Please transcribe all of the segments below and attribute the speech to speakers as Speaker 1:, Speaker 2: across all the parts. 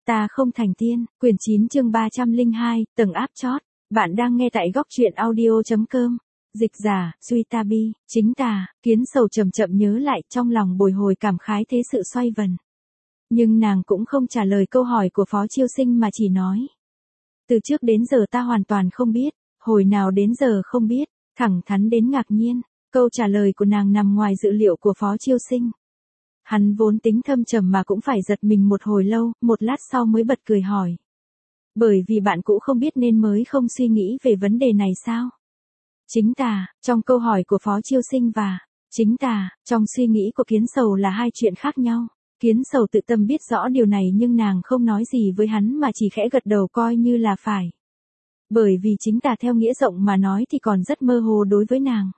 Speaker 1: Ta không thành tiên, quyển 9 chương 302, tầng áp chót. Bạn đang nghe tại góc truyện audio.com. Dịch giả, Duy Ta Bi, chính tà, Kiến Sầu chậm chậm nhớ lại trong lòng bồi hồi cảm khái thế sự xoay vần. Nhưng nàng cũng không trả lời câu hỏi của Phó Chiêu Sinh mà chỉ nói. Từ trước đến giờ ta hoàn toàn không biết, hồi nào đến giờ không biết, thẳng thắn đến ngạc nhiên. Câu trả lời của nàng nằm ngoài dự liệu của Phó Chiêu Sinh. Hắn vốn tính thâm trầm mà cũng phải giật mình một hồi lâu, một lát sau mới bật cười hỏi. Bởi vì bạn cũng không biết nên mới không suy nghĩ về vấn đề này sao? Chính tà, trong câu hỏi của Phó Chiêu Sinh và chính tà, trong suy nghĩ của Kiến Sầu là hai chuyện khác nhau. Kiến Sầu tự tâm biết rõ điều này nhưng nàng không nói gì với hắn mà chỉ khẽ gật đầu coi như là phải. Bởi vì chính tà theo nghĩa rộng mà nói thì còn rất mơ hồ đối với nàng.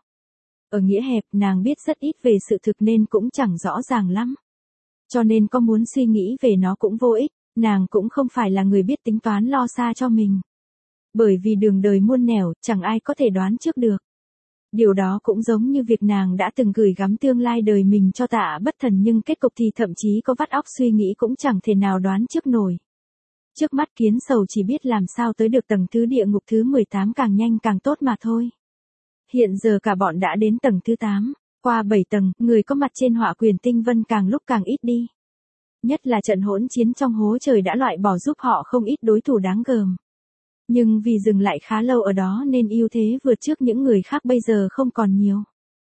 Speaker 1: Ở nghĩa hẹp nàng biết rất ít về sự thực nên cũng chẳng rõ ràng lắm. Cho nên có muốn suy nghĩ về nó cũng vô ích, nàng cũng không phải là người biết tính toán lo xa cho mình. Bởi vì đường đời muôn nẻo, chẳng ai có thể đoán trước được. Điều đó cũng giống như việc nàng đã từng gửi gắm tương lai đời mình cho Tạ Bất Thần nhưng kết cục thì thậm chí có vắt óc suy nghĩ cũng chẳng thể nào đoán trước nổi. Trước mắt Kiến Sầu chỉ biết làm sao tới được tầng thứ địa ngục thứ 18 càng nhanh càng tốt mà thôi. Hiện giờ cả bọn đã đến tầng thứ 8, qua 7 tầng, người có mặt trên Họa Quyền Tinh Vân càng lúc càng ít đi. Nhất là trận hỗn chiến trong hố trời đã loại bỏ giúp họ không ít đối thủ đáng gờm. Nhưng vì dừng lại khá lâu ở đó nên ưu thế vượt trước những người khác bây giờ không còn nhiều.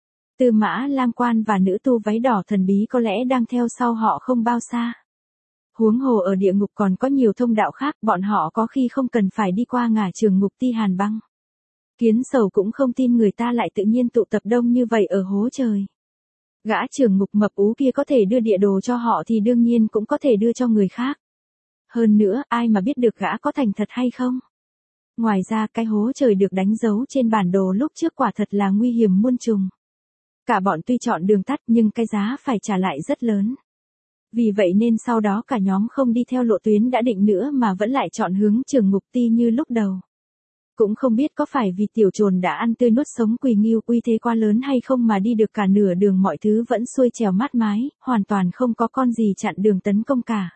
Speaker 1: Tư Mã Lam Quan và nữ tu váy đỏ thần bí có lẽ đang theo sau họ không bao xa. Huống hồ ở địa ngục còn có nhiều thông đạo khác, bọn họ có khi không cần phải đi qua ngả trường ngục Ti Hàn Băng. Kiến Sầu cũng không tin người ta lại tự nhiên tụ tập đông như vậy ở hố trời. Gã trưởng ngục mập ú kia có thể đưa địa đồ cho họ thì đương nhiên cũng có thể đưa cho người khác. Hơn nữa, ai mà biết được gã có thành thật hay không? Ngoài ra cái hố trời được đánh dấu trên bản đồ lúc trước quả thật là nguy hiểm muôn trùng. Cả bọn tuy chọn đường tắt nhưng cái giá phải trả lại rất lớn. Vì vậy nên sau đó cả nhóm không đi theo lộ tuyến đã định nữa mà vẫn lại chọn hướng trường ngục Ti như lúc đầu. Cũng không biết có phải vì tiểu trồn đã ăn tươi nuốt sống Quỳ Ngưu uy thế quá lớn hay không mà đi được cả nửa đường mọi thứ vẫn xuôi trèo mát mái, hoàn toàn không có con gì chặn đường tấn công cả.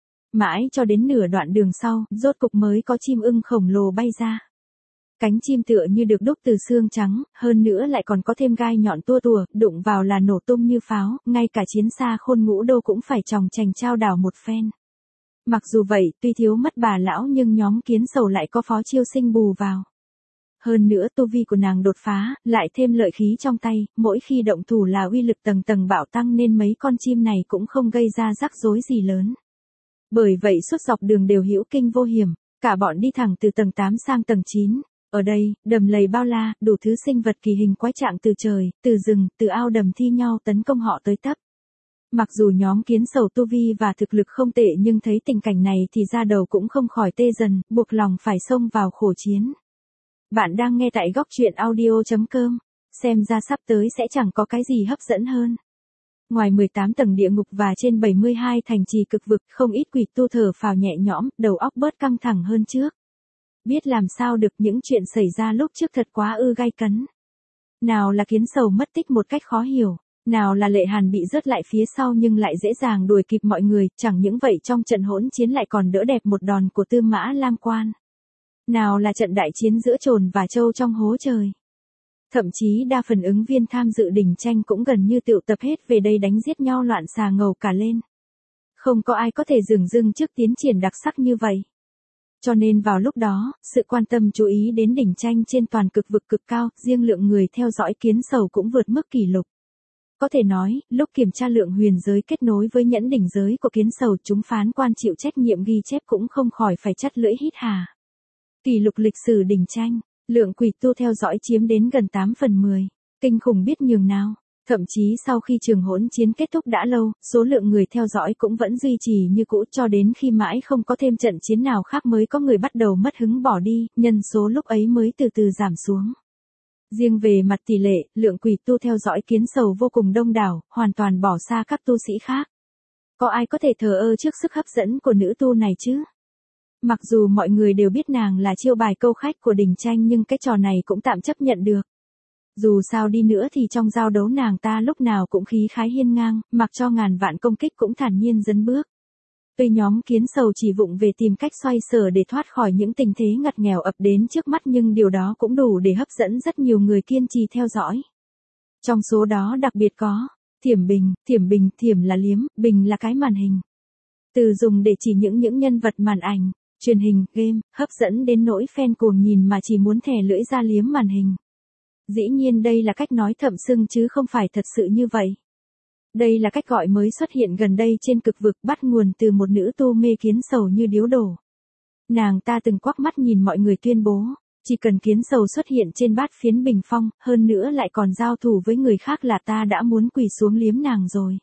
Speaker 1: Mãi cho đến nửa đoạn đường sau, rốt cục mới có chim ưng khổng lồ bay ra. Cánh chim tựa như được đúc từ xương trắng, hơn nữa lại còn có thêm gai nhọn tua tủa, đụng vào là nổ tung như pháo, ngay cả chiến xa Khôn Ngũ Đô cũng phải chòng chành trao đảo một phen. Mặc dù vậy, tuy thiếu mất bà lão nhưng nhóm Kiến Sầu lại có Phó Chiêu Sinh bù vào. Hơn nữa tu vi của nàng đột phá, lại thêm lợi khí trong tay, mỗi khi động thủ là uy lực tầng tầng bạo tăng nên mấy con chim này cũng không gây ra rắc rối gì lớn. Bởi vậy suốt dọc đường đều hữu kinh vô hiểm, cả bọn đi thẳng từ tầng 8 sang tầng 9. Ở đây, đầm lầy bao la, đủ thứ sinh vật kỳ hình quái trạng từ trời, từ rừng, từ ao đầm thi nhau tấn công họ tới tấp. Mặc dù nhóm Kiến Sầu tu vi và thực lực không tệ nhưng thấy tình cảnh này thì da đầu cũng không khỏi tê dần, buộc lòng phải xông vào khổ chiến. Bạn đang nghe tại góc truyện audio.com, xem ra sắp tới sẽ chẳng có cái gì hấp dẫn hơn. Ngoài 18 tầng địa ngục và trên 72 thành trì cực vực, không ít quỷ tu thở phào nhẹ nhõm, đầu óc bớt căng thẳng hơn trước. Biết làm sao được những chuyện xảy ra lúc trước thật quá gay cấn. Nào là Kiến Sầu mất tích một cách khó hiểu. Nào là Lệ Hàn bị rớt lại phía sau nhưng lại dễ dàng đuổi kịp mọi người, chẳng những vậy trong trận hỗn chiến lại còn đỡ đẹp một đòn của Tư Mã Lam Quan. Nào là trận đại chiến giữa Trồn và Châu trong hố trời. Thậm chí đa phần ứng viên tham dự đỉnh tranh cũng gần như tụ tập hết về đây đánh giết nhau loạn xà ngầu cả lên. Không có ai có thể dửng dưng trước tiến triển đặc sắc như vậy. Cho nên vào lúc đó, sự quan tâm chú ý đến đỉnh tranh trên toàn cực vực cực cao, riêng lượng người theo dõi Kiến Sầu cũng vượt mức kỷ lục. Có thể nói, lúc kiểm tra lượng huyền giới kết nối với nhẫn đỉnh giới của Kiến Sầu chúng phán quan chịu trách nhiệm ghi chép cũng không khỏi phải chắt lưỡi hít hà. Kỷ lục lịch sử đỉnh tranh, lượng quỷ tu theo dõi chiếm đến gần 8/10, kinh khủng biết nhường nào. Thậm chí sau khi trường hỗn chiến kết thúc đã lâu, số lượng người theo dõi cũng vẫn duy trì như cũ cho đến khi mãi không có thêm trận chiến nào khác mới có người bắt đầu mất hứng bỏ đi, nhân số lúc ấy mới từ từ giảm xuống. Riêng về mặt tỷ lệ, lượng quỷ tu theo dõi Kiến Sầu vô cùng đông đảo, hoàn toàn bỏ xa các tu sĩ khác. Có ai có thể thờ ơ trước sức hấp dẫn của nữ tu này chứ? Mặc dù mọi người đều biết nàng là chiêu bài câu khách của đỉnh tranh nhưng cái trò này cũng tạm chấp nhận được. Dù sao đi nữa thì trong giao đấu nàng ta lúc nào cũng khí khái hiên ngang, mặc cho ngàn vạn công kích cũng thản nhiên dấn bước. Tuy nhóm kiến sầu chỉ vụng về tìm cách xoay sở để thoát khỏi những tình thế ngặt nghèo ập đến trước mắt, nhưng điều đó cũng đủ để hấp dẫn rất nhiều người kiên trì theo dõi. Trong số đó đặc biệt có Thiểm Bình, Thiểm là liếm, Bình là cái màn hình. Từ dùng để chỉ những nhân vật màn ảnh, truyền hình, game, hấp dẫn đến nỗi fan cuồng nhìn mà chỉ muốn thè lưỡi ra liếm màn hình. Dĩ nhiên đây là cách nói thậm sưng chứ không phải thật sự như vậy. Đây là cách gọi mới xuất hiện gần đây trên cực vực, bắt nguồn từ một nữ tu mê kiến sầu như điếu đổ. Nàng ta từng quắc mắt nhìn mọi người tuyên bố, chỉ cần kiến sầu xuất hiện trên bát phiến bình phong, hơn nữa lại còn giao thủ với người khác là ta đã muốn quỳ xuống liếm nàng rồi.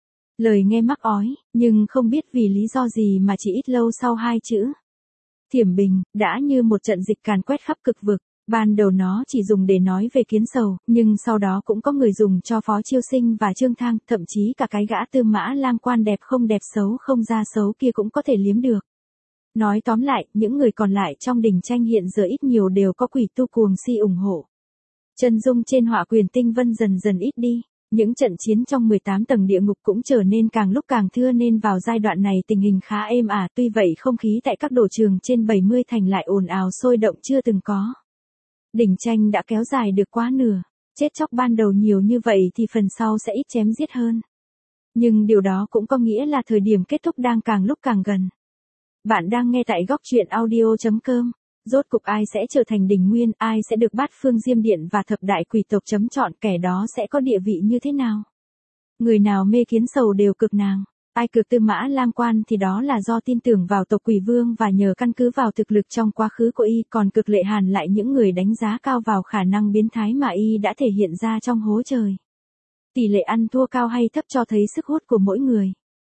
Speaker 1: Lời nghe mắc ói, nhưng không biết vì lý do gì mà chỉ ít lâu sau hai chữ Thiểm Bình đã như một trận dịch càn quét khắp cực vực. Ban đầu nó chỉ dùng để nói về kiến sầu, nhưng sau đó cũng có người dùng cho Phó Chiêu Sinh và Trương Thang, thậm chí cả cái gã Tư Mã Lam quan đẹp xấu không ra xấu kia cũng có thể liếm được. Nói tóm lại, những người còn lại trong đỉnh tranh hiện giờ ít nhiều đều có quỷ tu cuồng si ủng hộ. Chân dung trên họa quyền tinh vân dần dần ít đi. Những trận chiến trong 18 tầng địa ngục cũng trở nên càng lúc càng thưa, nên vào giai đoạn này tình hình khá êm ả. Tuy vậy không khí tại các đổ trường trên 70 thành lại ồn ào sôi động chưa từng có. Đỉnh tranh đã kéo dài được quá nửa, chết chóc ban đầu nhiều như vậy thì phần sau sẽ ít chém giết hơn. Nhưng điều đó cũng có nghĩa là thời điểm kết thúc đang càng lúc càng gần. Bạn đang nghe tại góc truyện audio.com. Rốt cục ai sẽ trở thành đỉnh nguyên, ai sẽ được bát phương diêm điện và thập đại quỷ tộc chấm chọn, kẻ đó sẽ có địa vị như thế nào? Người nào mê kiến sầu đều cực nàng. Ai cực Tư Mã Lam quan thì đó là do tin tưởng vào tộc Quỷ Vương và nhờ căn cứ vào thực lực trong quá khứ của y, còn cực Lệ Hàn lại những người đánh giá cao vào khả năng biến thái mà y đã thể hiện ra trong hố trời. Tỷ lệ ăn thua cao hay thấp cho thấy sức hút của mỗi người.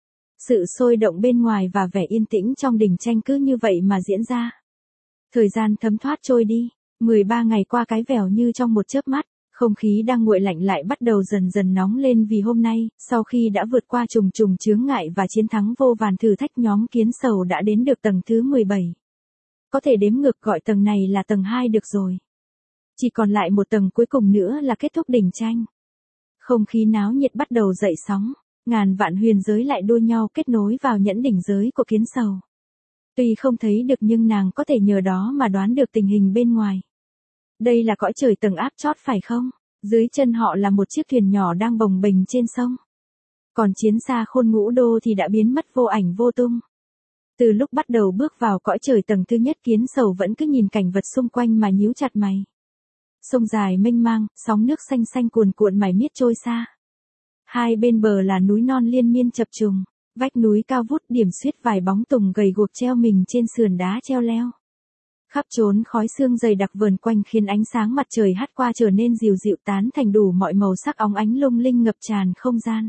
Speaker 1: Sự sôi động bên ngoài và vẻ yên tĩnh trong đỉnh tranh cứ như vậy mà diễn ra. Thời gian thấm thoát trôi đi, 13 ngày qua cái vèo như trong một chớp mắt. Không khí đang nguội lạnh lại bắt đầu dần dần nóng lên vì hôm nay, sau khi đã vượt qua trùng trùng chướng ngại và chiến thắng vô vàn thử thách, nhóm kiến sầu đã đến được tầng thứ 17. Có thể đếm ngược gọi tầng này là tầng 2 được rồi. Chỉ còn lại một tầng cuối cùng nữa là kết thúc đỉnh tranh. Không khí náo nhiệt bắt đầu dậy sóng, ngàn vạn huyền giới lại đua nhau kết nối vào nhẫn đỉnh giới của kiến sầu. Tuy không thấy được nhưng nàng có thể nhờ đó mà đoán được tình hình bên ngoài. Đây là cõi trời tầng áp chót phải không? Dưới chân họ là một chiếc thuyền nhỏ đang bồng bềnh trên sông. Còn chiến xa Khôn Ngũ Đô thì đã biến mất vô ảnh vô tung. Từ lúc bắt đầu bước vào cõi trời tầng thứ nhất, kiến sầu vẫn cứ nhìn cảnh vật xung quanh mà nhíu chặt mày. Sông dài mênh mang, sóng nước xanh xanh cuồn cuộn mải miết trôi xa. Hai bên bờ là núi non liên miên chập trùng, vách núi cao vút điểm xuyết vài bóng tùng gầy guộc treo mình trên sườn đá treo leo. Khắp trốn khói sương dày đặc vờn quanh khiến ánh sáng mặt trời hắt qua trở nên dịu dịu tán thành đủ mọi màu sắc óng ánh lung linh ngập tràn không gian.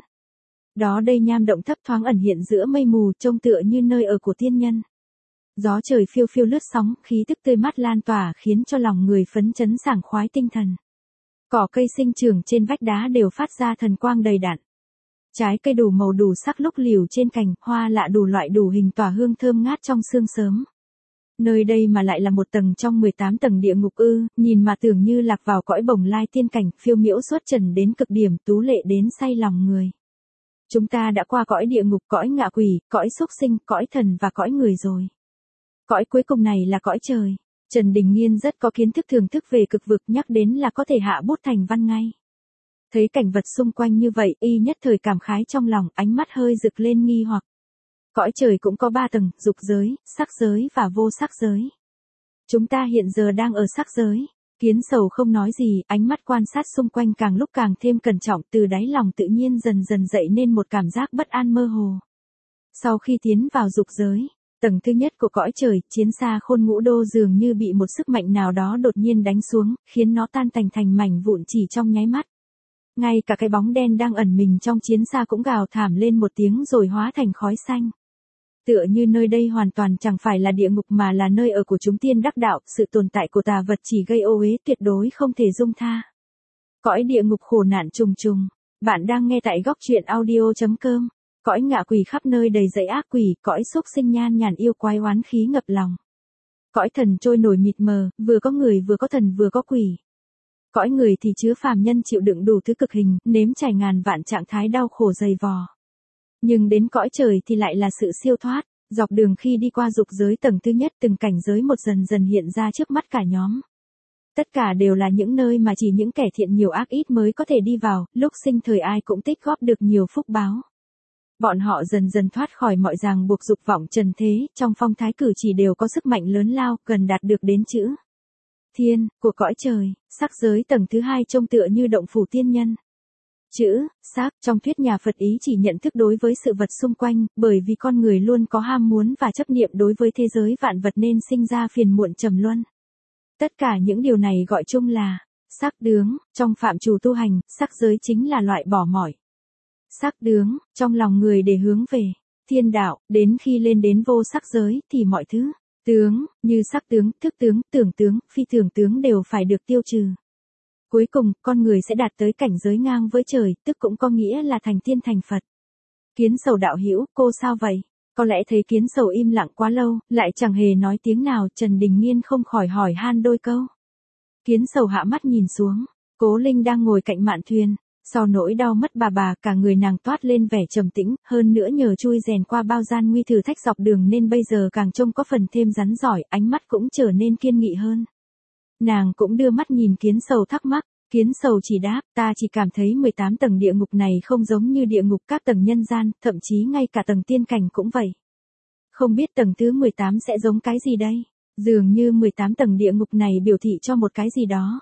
Speaker 1: Đó đây nham động thấp thoáng ẩn hiện giữa mây mù, trông tựa như nơi ở của tiên nhân. Gió trời phiêu phiêu lướt sóng, khí tức tươi mát lan tỏa khiến cho lòng người phấn chấn sảng khoái tinh thần. Cỏ cây sinh trưởng trên vách đá đều phát ra thần quang đầy đặn. Trái cây đủ màu đủ sắc lúc liều trên cành, hoa lạ đủ loại đủ hình tỏa hương thơm ngát trong sương sớm. Nơi đây mà lại là một tầng trong 18 tầng địa ngục ư, nhìn mà tưởng như lạc vào cõi bồng lai tiên cảnh, phiêu miễu xuất trần đến cực điểm, tú lệ đến say lòng người. Chúng ta đã qua cõi địa ngục, cõi ngạ quỷ, cõi súc sinh, cõi thần và cõi người rồi. Cõi cuối cùng này là cõi trời. Trần Đình Nghiên rất có kiến thức thưởng thức về cực vực, nhắc đến là có thể hạ bút thành văn ngay. Thấy cảnh vật xung quanh như vậy, y nhất thời cảm khái trong lòng, ánh mắt hơi rực lên nghi hoặc. Cõi trời cũng có 3 tầng, dục giới, sắc giới và vô sắc giới. Chúng ta hiện giờ đang ở sắc giới. Kiến sầu không nói gì, ánh mắt quan sát xung quanh càng lúc càng thêm cẩn trọng, từ đáy lòng tự nhiên dần dần dậy nên một cảm giác bất an mơ hồ. Sau khi tiến vào dục giới, tầng thứ nhất của cõi trời, chiến xa Khôn Ngũ Đô dường như bị một sức mạnh nào đó đột nhiên đánh xuống, khiến nó tan tành thành mảnh vụn chỉ trong nháy mắt. Ngay cả cái bóng đen đang ẩn mình trong chiến xa cũng gào thảm lên một tiếng rồi hóa thành khói xanh. Tựa như nơi đây hoàn toàn chẳng phải là địa ngục mà là nơi ở của chúng tiên đắc đạo, sự tồn tại của tà vật chỉ gây ô uế tuyệt đối không thể dung tha. Cõi địa ngục khổ nạn trùng trùng. Bạn đang nghe tại góc truyện audio.com. Cõi ngạ quỷ khắp nơi đầy dẫy ác quỷ, cõi súc sinh nhan nhản yêu quái oán khí ngập lòng. Cõi thần trôi nổi mịt mờ, vừa có người vừa có thần vừa có quỷ. Cõi người thì chứa phàm nhân chịu đựng đủ thứ cực hình, nếm trải ngàn vạn trạng thái đau khổ dày vò. Nhưng đến cõi trời thì lại là sự siêu thoát, Dọc đường khi đi qua dục giới tầng thứ nhất, từng cảnh giới một dần dần hiện ra trước mắt cả nhóm. Tất cả đều là những nơi mà chỉ những kẻ thiện nhiều ác ít mới có thể đi vào, lúc sinh thời ai cũng tích góp được nhiều phúc báo. Bọn họ dần dần thoát khỏi mọi ràng buộc dục vọng trần thế, trong phong thái cử chỉ đều có sức mạnh lớn lao, gần đạt được đến chữ thiên, của cõi trời. Sắc giới tầng thứ hai trông tựa như động phủ tiên nhân. Chữ, sắc, trong thuyết nhà Phật ý chỉ nhận thức đối với sự vật xung quanh, bởi vì con người luôn có ham muốn và chấp niệm đối với thế giới vạn vật nên sinh ra phiền muộn trầm luân. Tất cả những điều này gọi chung là sắc tướng, trong phạm trù tu hành, sắc giới chính là loại bỏ mọi sắc tướng, trong lòng người để hướng về thiên đạo, đến khi lên đến vô sắc giới thì mọi thứ, tướng, như sắc tướng, thức tướng, tưởng tướng, phi tưởng tướng đều phải được tiêu trừ. Cuối cùng, con người sẽ đạt tới cảnh giới ngang với trời, tức cũng có nghĩa là thành tiên thành Phật. Kiến Sầu đạo hữu, cô sao vậy? Có lẽ thấy Kiến Sầu im lặng quá lâu, lại chẳng hề nói tiếng nào, Trần Đình Nghiên không khỏi hỏi han đôi câu. Kiến Sầu hạ mắt nhìn xuống, Cố Linh đang ngồi cạnh mạn thuyền. Sau nỗi đau mất bà cả người nàng toát lên vẻ trầm tĩnh, hơn nữa nhờ chui rèn qua bao gian nguy thử thách dọc đường nên bây giờ càng trông có phần thêm rắn giỏi, ánh mắt cũng trở nên kiên nghị hơn. Nàng cũng đưa mắt nhìn Kiến Sầu thắc mắc, Kiến Sầu chỉ đáp, ta chỉ cảm thấy 18 tầng địa ngục này không giống như địa ngục các tầng nhân gian, thậm chí ngay cả tầng tiên cảnh cũng vậy. Không biết tầng thứ 18 sẽ giống cái gì đây? Dường như 18 tầng địa ngục này biểu thị cho một cái gì đó.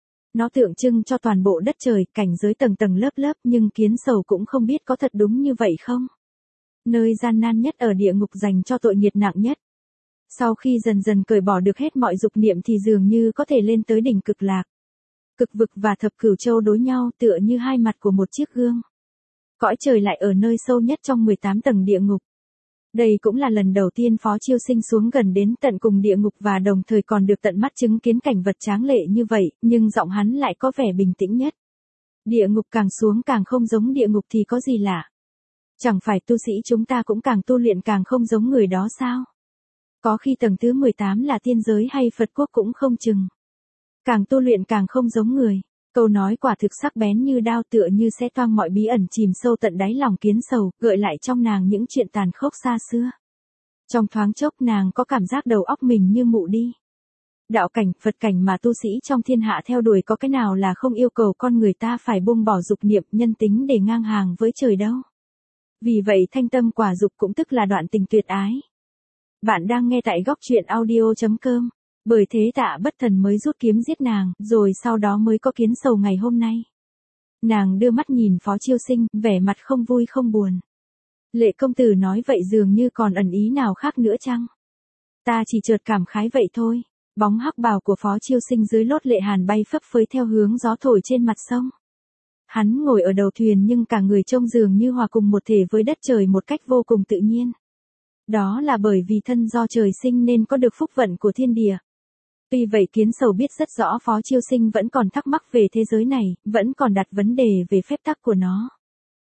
Speaker 1: Nó tượng trưng cho toàn bộ đất trời, cảnh giới tầng tầng lớp lớp, nhưng Kiến Sầu cũng không biết có thật đúng như vậy không. Nơi gian nan nhất ở địa ngục dành cho tội nghiệp nặng nhất. Sau khi dần dần cởi bỏ được hết mọi dục niệm thì dường như có thể lên tới đỉnh cực lạc. Cực vực và thập cửu châu đối nhau tựa như hai mặt của một chiếc gương. Cõi trời lại ở nơi sâu nhất trong 18 tầng địa ngục. Đây cũng là lần đầu tiên Phó Chiêu Sinh xuống gần đến tận cùng địa ngục và đồng thời còn được tận mắt chứng kiến cảnh vật tráng lệ như vậy, nhưng giọng hắn lại có vẻ bình tĩnh nhất. Địa ngục càng xuống càng không giống địa ngục thì có gì lạ. Chẳng phải tu sĩ chúng ta cũng càng tu luyện càng không giống người đó sao? Có khi tầng thứ 18 là tiên giới hay Phật quốc cũng không chừng. Càng tu luyện càng không giống người. Câu nói quả thực sắc bén như đao, tựa như sẽ toang mọi bí ẩn chìm sâu tận đáy lòng Kiến Sầu, gợi lại trong nàng những chuyện tàn khốc xa xưa. Trong thoáng chốc nàng có cảm giác đầu óc mình như mụ đi. Đạo cảnh, Phật cảnh mà tu sĩ trong thiên hạ theo đuổi có cái nào là không yêu cầu con người ta phải buông bỏ dục niệm nhân tính để ngang hàng với trời đâu. Vì vậy thanh tâm quả dục cũng tức là đoạn tình tuyệt ái. Bạn đang nghe tại góc truyện audio.com. Bởi thế Tạ Bất Thần mới rút kiếm giết nàng, rồi sau đó mới có Kiến Sầu ngày hôm nay. Nàng đưa mắt nhìn Phó Chiêu Sinh, vẻ mặt không vui không buồn. Lệ công tử nói vậy dường như còn ẩn ý nào khác nữa chăng? Ta chỉ chợt cảm khái vậy thôi. Bóng hắc bào của Phó Chiêu Sinh dưới lốt lệ hàn bay phấp phới theo hướng gió thổi trên mặt sông. Hắn ngồi ở đầu thuyền nhưng cả người trông dường như hòa cùng một thể với đất trời một cách vô cùng tự nhiên. Đó là bởi vì thân do trời sinh nên có được phúc vận của thiên địa. Tuy vậy Kiến Sầu biết rất rõ Phó Chiêu Sinh vẫn còn thắc mắc về thế giới này, vẫn còn đặt vấn đề về phép tắc của nó.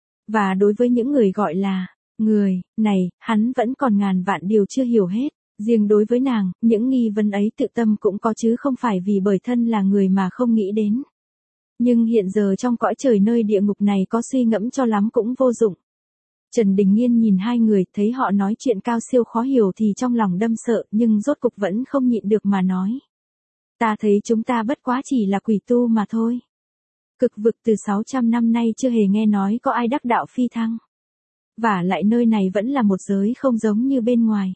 Speaker 1: Và đối với những người gọi là người này, hắn vẫn còn ngàn vạn điều chưa hiểu hết. Riêng đối với nàng, những nghi vấn ấy tự tâm cũng có chứ không phải vì bởi thân là người mà không nghĩ đến. Nhưng hiện giờ trong cõi trời nơi địa ngục này có suy ngẫm cho lắm cũng vô dụng. Trần Đình Nghiên nhìn hai người, thấy họ nói chuyện cao siêu khó hiểu thì trong lòng đâm sợ, nhưng rốt cục vẫn không nhịn được mà nói. Ta thấy chúng ta bất quá chỉ là quỷ tu mà thôi. Cực vực từ 600 năm nay chưa hề nghe nói có ai đắc đạo phi thăng. Và lại nơi này vẫn là một giới không giống như bên ngoài.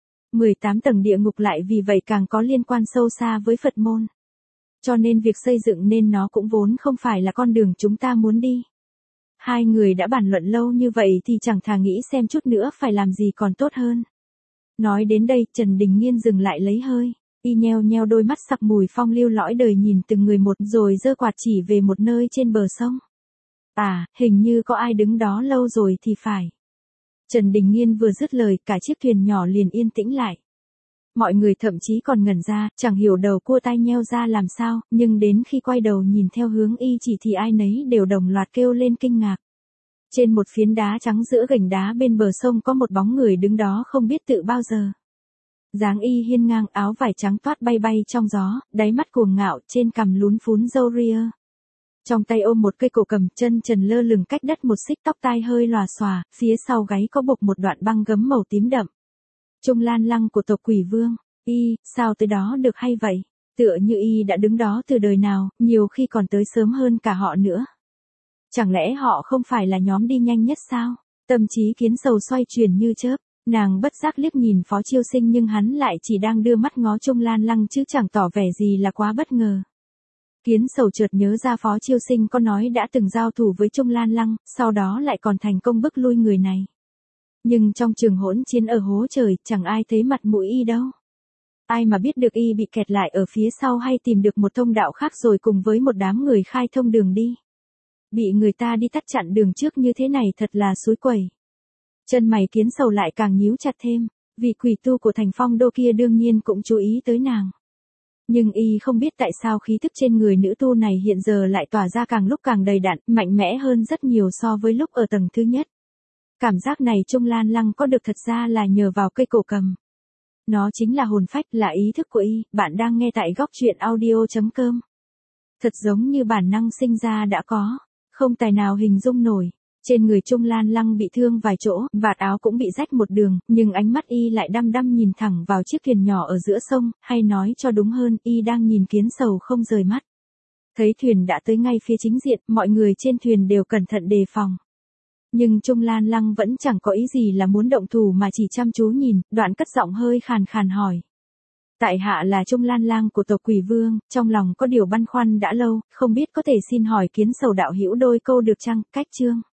Speaker 1: 18 tầng địa ngục lại vì vậy càng có liên quan sâu xa với Phật môn. Cho nên việc xây dựng nên nó cũng vốn không phải là con đường chúng ta muốn đi. Hai người đã bàn luận lâu như vậy thì chẳng thà nghĩ xem chút nữa phải làm gì còn tốt hơn. Nói đến đây Trần Đình Nghiên dừng lại lấy hơi. Y nheo nheo đôi mắt sặc mùi phong lưu lõi đời nhìn từng người một rồi giơ quạt chỉ về một nơi trên bờ sông. À, hình như có ai đứng đó lâu rồi thì phải. Trần Đình Nghiên vừa dứt lời cả chiếc thuyền nhỏ liền yên tĩnh lại. Mọi người thậm chí còn ngẩn ra, chẳng hiểu đầu cua tai nheo ra làm sao, nhưng đến khi quay đầu nhìn theo hướng y chỉ thì ai nấy đều đồng loạt kêu lên kinh ngạc. Trên một phiến đá trắng giữa gành đá bên bờ sông có một bóng người đứng đó không biết tự bao giờ. Dáng y hiên ngang, áo vải trắng toát bay bay trong gió, đáy mắt cuồng ngạo, trên cằm lún phún râu ria. Trong tay ôm một cây cổ cầm, chân trần lơ lửng cách đất một xích, tóc tai hơi lòa xòa, phía sau gáy có buộc một đoạn băng gấm màu tím đậm. Trung Lan Lăng của tộc Quỷ Vương, sao tới đó được hay vậy? Tựa như đã đứng đó từ đời nào, nhiều khi còn tới sớm hơn cả họ nữa. Chẳng lẽ họ không phải là nhóm đi nhanh nhất sao? Tâm trí Kiến Sầu xoay chuyển như chớp, nàng bất giác liếc nhìn Phó Chiêu Sinh nhưng hắn lại chỉ đang đưa mắt ngó Trung Lan Lăng chứ chẳng tỏ vẻ gì là quá bất ngờ. Kiến Sầu chợt nhớ ra Phó Chiêu Sinh có nói đã từng giao thủ với Trung Lan Lăng, sau đó lại còn thành công bức lui người này. Nhưng trong trường hỗn chiến ở hố trời, chẳng ai thấy mặt mũi đâu. Ai mà biết được bị kẹt lại ở phía sau hay tìm được một thông đạo khác rồi cùng với một đám người khai thông đường đi. Bị người ta đi tắt chặn đường trước như thế này thật là xúi quẩy. Chân mày Kiến Sầu lại càng nhíu chặt thêm, vì quỷ tu của thành Phong Đô kia đương nhiên cũng chú ý tới nàng. Nhưng không biết tại sao khí thức trên người nữ tu này hiện giờ lại tỏa ra càng lúc càng đầy đặn, mạnh mẽ hơn rất nhiều so với lúc ở tầng thứ nhất. Cảm giác này Trung Lan Lăng có được thật ra là nhờ vào cây cổ cầm. Nó chính là hồn phách, là ý thức của bạn đang nghe tại góc truyện audio.com. Thật giống như bản năng sinh ra đã có, không tài nào hình dung nổi. Trên người Trung Lan Lăng bị thương vài chỗ, vạt áo cũng bị rách một đường, nhưng ánh mắt lại đăm đăm nhìn thẳng vào chiếc thuyền nhỏ ở giữa sông, hay nói cho đúng hơn, đang nhìn Kiến Sầu không rời mắt. Thấy thuyền đã tới ngay phía chính diện, mọi người trên thuyền đều cẩn thận đề phòng. Nhưng Trung Lan Lăng vẫn chẳng có ý gì là muốn động thủ mà chỉ chăm chú nhìn, đoạn cất giọng hơi khàn khàn hỏi. Tại hạ là Trung Lan Lang của tộc Quỷ Vương, trong lòng có điều băn khoăn đã lâu, không biết có thể xin hỏi Kiến Sầu đạo hữu đôi câu được chăng? Cách chương.